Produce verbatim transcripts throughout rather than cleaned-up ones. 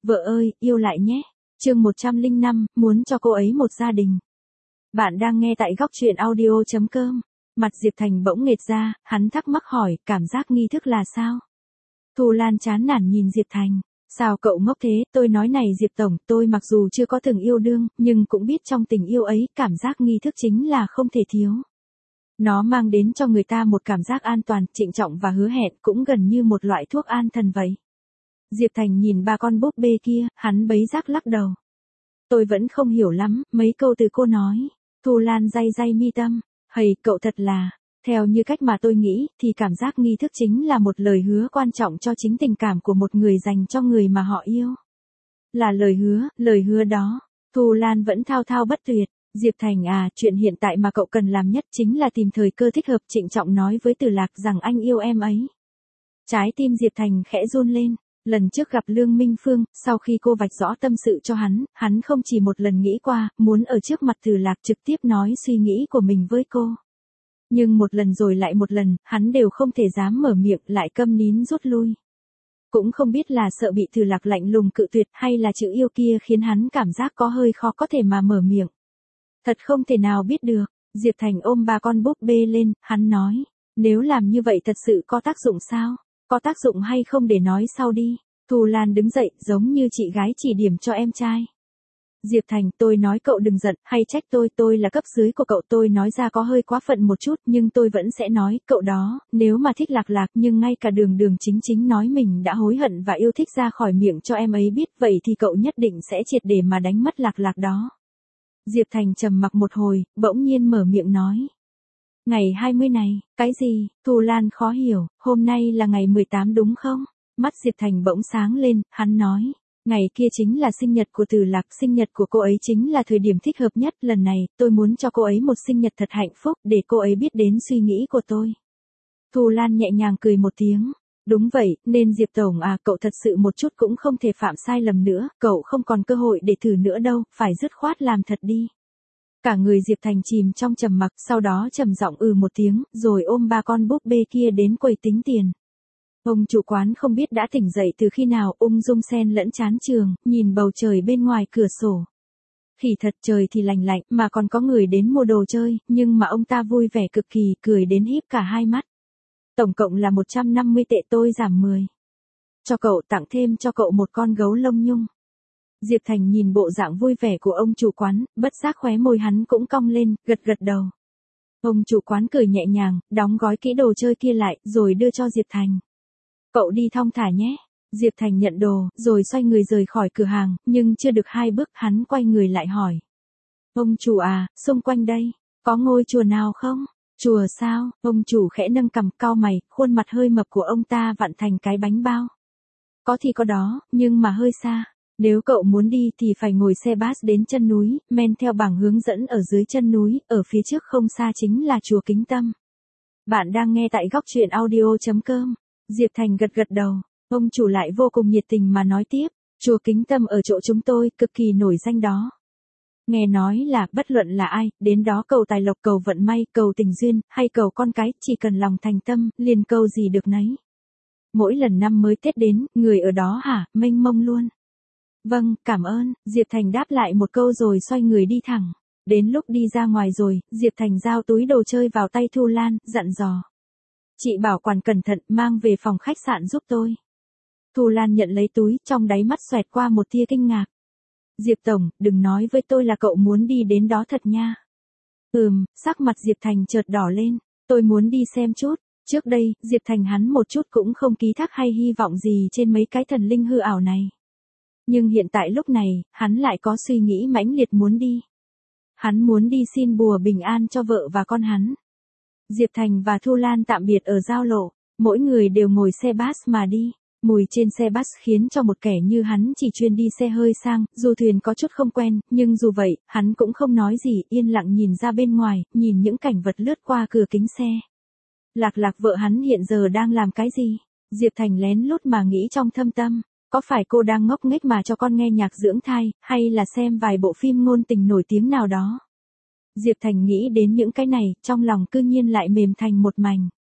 Vợ ơi, yêu lại nhé. Chương một trăm lẻ năm, muốn cho cô ấy một gia đình. Bạn đang nghe tại góc truyện audio chấm com. Mặt Diệp Thành bỗng nghệt ra, hắn thắc mắc hỏi, cảm giác nghi thức là sao? Thu Lan chán nản nhìn Diệp Thành. Sao cậu ngốc thế, tôi nói này Diệp Tổng, tôi mặc dù chưa có từng yêu đương, nhưng cũng biết trong tình yêu ấy, cảm giác nghi thức chính là không thể thiếu. Nó mang đến cho người ta một cảm giác an toàn, trịnh trọng và hứa hẹn, cũng gần như một loại thuốc an thần vậy. Diệp Thành nhìn ba con búp bê kia, hắn bấy giác lắc đầu. Tôi vẫn không hiểu lắm, mấy câu từ cô nói. Thu Lan day day mi tâm. Hầy, cậu thật là, theo như cách mà tôi nghĩ, thì cảm giác nghi thức chính là một lời hứa quan trọng cho chính tình cảm của một người dành cho người mà họ yêu. Là lời hứa, lời hứa đó. Thu Lan vẫn thao thao bất tuyệt. Diệp Thành à, chuyện hiện tại mà cậu cần làm nhất chính là tìm thời cơ thích hợp, trịnh trọng nói với Từ Lạc rằng anh yêu em ấy. Trái tim Diệp Thành khẽ run lên. Lần trước gặp Lương Minh Phương, sau khi cô vạch rõ tâm sự cho hắn, hắn không chỉ một lần nghĩ qua, muốn ở trước mặt Từ Lạc trực tiếp nói suy nghĩ của mình với cô. Nhưng một lần rồi lại một lần, hắn đều không thể dám mở miệng, lại câm nín rút lui. Cũng không biết là sợ bị Từ Lạc lạnh lùng cự tuyệt hay là chữ yêu kia khiến hắn cảm giác có hơi khó có thể mà mở miệng. Thật không thể nào biết được. Diệp Thành ôm ba con búp bê lên, hắn nói, nếu làm như vậy thật sự có tác dụng sao? Có tác dụng hay không để nói sau đi. Thu Lan đứng dậy, giống như chị gái chỉ điểm cho em trai. Diệp Thành, tôi nói cậu đừng giận, hay trách tôi, tôi là cấp dưới của cậu, tôi nói ra có hơi quá phận một chút, nhưng tôi vẫn sẽ nói, cậu đó, nếu mà thích Lạc Lạc nhưng ngay cả đường đường chính chính nói mình đã hối hận và yêu thích ra khỏi miệng cho em ấy biết, vậy thì cậu nhất định sẽ triệt để mà đánh mất Lạc Lạc đó. Diệp Thành trầm mặc một hồi, bỗng nhiên mở miệng nói. Ngày hai mươi này, cái gì? Thu Lan khó hiểu, hôm nay là ngày mười tám đúng không? Mắt Diệp Thành bỗng sáng lên, hắn nói. Ngày kia chính là sinh nhật của Từ Lạc, sinh nhật của cô ấy chính là thời điểm thích hợp nhất, lần này, tôi muốn cho cô ấy một sinh nhật thật hạnh phúc, để cô ấy biết đến suy nghĩ của tôi. Thu Lan nhẹ nhàng cười một tiếng. Đúng vậy, nên Diệp Tổng à, cậu thật sự một chút cũng không thể phạm sai lầm nữa, cậu không còn cơ hội để thử nữa đâu, phải dứt khoát làm thật đi. Cả người Diệp Thành chìm trong trầm mặc, sau đó trầm giọng ừ một tiếng, rồi ôm ba con búp bê kia đến quầy tính tiền. Ông chủ quán không biết đã tỉnh dậy từ khi nào, ung dung xen lẫn chán trường, nhìn bầu trời bên ngoài cửa sổ. Khỉ thật, trời thì lành lạnh, mà còn có người đến mua đồ chơi, nhưng mà ông ta vui vẻ cực kỳ, cười đến híp cả hai mắt. Tổng cộng là một trăm năm mươi tệ, tôi giảm mười. Cho cậu, tặng thêm cho cậu một con gấu lông nhung. Diệp Thành nhìn bộ dạng vui vẻ của ông chủ quán, bất giác khóe môi hắn cũng cong lên, gật gật đầu. Ông chủ quán cười nhẹ nhàng, đóng gói kỹ đồ chơi kia lại, rồi đưa cho Diệp Thành. Cậu đi thong thả nhé. Diệp Thành nhận đồ, rồi xoay người rời khỏi cửa hàng, nhưng chưa được hai bước hắn quay người lại hỏi. Ông chủ à, xung quanh đây, có ngôi chùa nào không? Chùa sao? Ông chủ khẽ nâng cằm, cau mày, khuôn mặt hơi mập của ông ta vặn thành cái bánh bao. Có thì có đó, nhưng mà hơi xa. Nếu cậu muốn đi thì phải ngồi xe bus đến chân núi, men theo bảng hướng dẫn ở dưới chân núi, ở phía trước không xa chính là chùa Kính Tâm. Bạn đang nghe tại góc truyện audio chấm com. Diệp Thành gật gật đầu, ông chủ lại vô cùng nhiệt tình mà nói tiếp, chùa Kính Tâm ở chỗ chúng tôi, cực kỳ nổi danh đó. Nghe nói là, bất luận là ai, đến đó cầu tài lộc, cầu vận may, cầu tình duyên, hay cầu con cái, chỉ cần lòng thành tâm, liền cầu gì được nấy. Mỗi lần năm mới Tết đến, người ở đó hả, mênh mông luôn. Vâng, cảm ơn, Diệp Thành đáp lại một câu rồi xoay người đi thẳng. Đến lúc đi ra ngoài rồi, Diệp Thành giao túi đồ chơi vào tay Thu Lan, dặn dò. Chị bảo quản cẩn thận, mang về phòng khách sạn giúp tôi. Thu Lan nhận lấy túi, trong đáy mắt xoẹt qua một tia kinh ngạc. Diệp Tổng, đừng nói với tôi là cậu muốn đi đến đó thật nha. Ừm, sắc mặt Diệp Thành chợt đỏ lên, tôi muốn đi xem chút. Trước đây, Diệp Thành hắn một chút cũng không ký thác hay hy vọng gì trên mấy cái thần linh hư ảo này. Nhưng hiện tại lúc này, hắn lại có suy nghĩ mãnh liệt muốn đi. Hắn muốn đi xin bùa bình an cho vợ và con hắn. Diệp Thành và Thu Lan tạm biệt ở giao lộ, mỗi người đều ngồi xe bus mà đi. Mùi trên xe bus khiến cho một kẻ như hắn chỉ chuyên đi xe hơi sang, dù thuyền có chút không quen, nhưng dù vậy, hắn cũng không nói gì, yên lặng nhìn ra bên ngoài, nhìn những cảnh vật lướt qua cửa kính xe. Lạc Lạc vợ hắn hiện giờ đang làm cái gì? Diệp Thành lén lút mà nghĩ trong thâm tâm, có phải cô đang ngốc nghếch mà cho con nghe nhạc dưỡng thai, hay là xem vài bộ phim ngôn tình nổi tiếng nào đó? Diệp Thành nghĩ đến những cái này, trong lòng cư nhiên lại mềm thành một mảnh.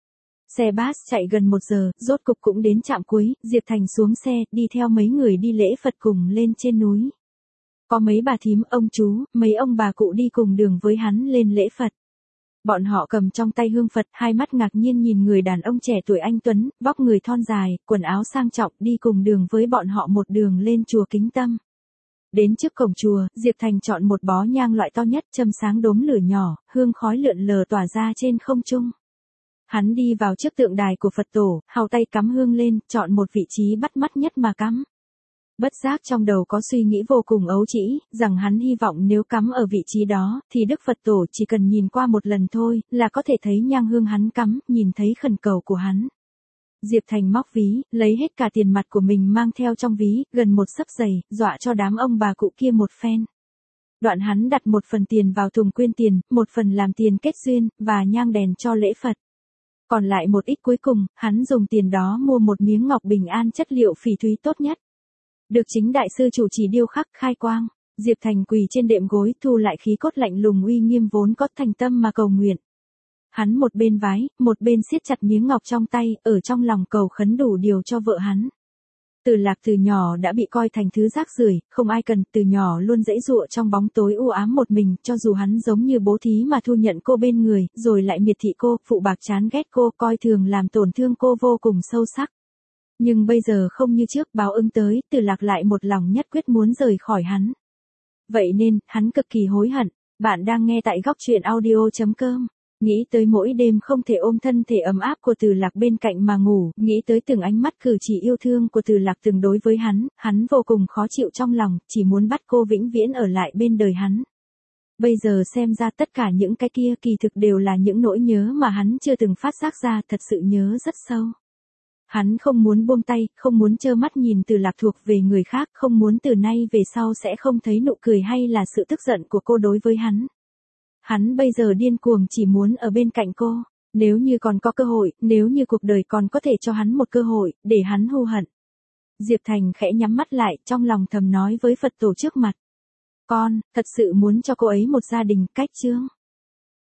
Xe bus chạy gần một giờ, rốt cục cũng đến trạm cuối, Diệp Thành xuống xe, đi theo mấy người đi lễ Phật cùng lên trên núi. Có mấy bà thím, ông chú, mấy ông bà cụ đi cùng đường với hắn lên lễ Phật. Bọn họ cầm trong tay hương Phật, hai mắt ngạc nhiên nhìn người đàn ông trẻ tuổi anh tuấn, vóc người thon dài, quần áo sang trọng, đi cùng đường với bọn họ một đường lên chùa Kính Tâm. Đến trước cổng chùa, Diệp Thành chọn một bó nhang loại to nhất, châm sáng đốm lửa nhỏ, hương khói lượn lờ tỏa ra trên không trung. Hắn đi vào trước tượng đài của Phật tổ, hàu tay cắm hương lên, chọn một vị trí bắt mắt nhất mà cắm. Bất giác trong đầu có suy nghĩ vô cùng ấu trĩ, rằng hắn hy vọng nếu cắm ở vị trí đó, thì Đức Phật tổ chỉ cần nhìn qua một lần thôi, là có thể thấy nhang hương hắn cắm, nhìn thấy khẩn cầu của hắn. Diệp Thành móc ví, lấy hết cả tiền mặt của mình mang theo trong ví, gần một xấp giày, dọa cho đám ông bà cụ kia một phen. Đoạn hắn đặt một phần tiền vào thùng quyên tiền, một phần làm tiền kết duyên, và nhang đèn cho lễ Phật. Còn lại một ít cuối cùng, hắn dùng tiền đó mua một miếng ngọc bình an chất liệu phỉ thúy tốt nhất. Được chính đại sư chủ trì điêu khắc khai quang, Diệp Thành quỳ trên đệm gối, thu lại khí cốt lạnh lùng uy nghiêm vốn có, thành tâm mà cầu nguyện. Hắn một bên vái, một bên siết chặt miếng ngọc trong tay, ở trong lòng cầu khấn đủ điều cho vợ hắn. Từ Lạc từ nhỏ đã bị coi thành thứ rác rưởi, không ai cần, từ nhỏ luôn giãy giụa trong bóng tối u ám một mình, cho dù hắn giống như bố thí mà thu nhận cô bên người, rồi lại miệt thị cô, phụ bạc chán ghét cô, coi thường làm tổn thương cô vô cùng sâu sắc. Nhưng bây giờ không như trước, báo ứng tới, Từ Lạc lại một lòng nhất quyết muốn rời khỏi hắn. Vậy nên, hắn cực kỳ hối hận. Bạn đang nghe tại góc truyện audio chấm com. Nghĩ tới mỗi đêm không thể ôm thân thể ấm áp của Từ Lạc bên cạnh mà ngủ, nghĩ tới từng ánh mắt cử chỉ yêu thương của Từ Lạc từng đối với hắn, hắn vô cùng khó chịu trong lòng, chỉ muốn bắt cô vĩnh viễn ở lại bên đời hắn. Bây giờ xem ra tất cả những cái kia kỳ thực đều là những nỗi nhớ mà hắn chưa từng phát giác ra, thật sự nhớ rất sâu. Hắn không muốn buông tay, không muốn trơ mắt nhìn Từ Lạc thuộc về người khác, không muốn từ nay về sau sẽ không thấy nụ cười hay là sự tức giận của cô đối với hắn. Hắn bây giờ điên cuồng chỉ muốn ở bên cạnh cô, nếu như còn có cơ hội, nếu như cuộc đời còn có thể cho hắn một cơ hội, để hắn hưu hận. Diệp Thành khẽ nhắm mắt lại, trong lòng thầm nói với Phật tổ trước mặt. Con, thật sự muốn cho cô ấy một gia đình, cách chương.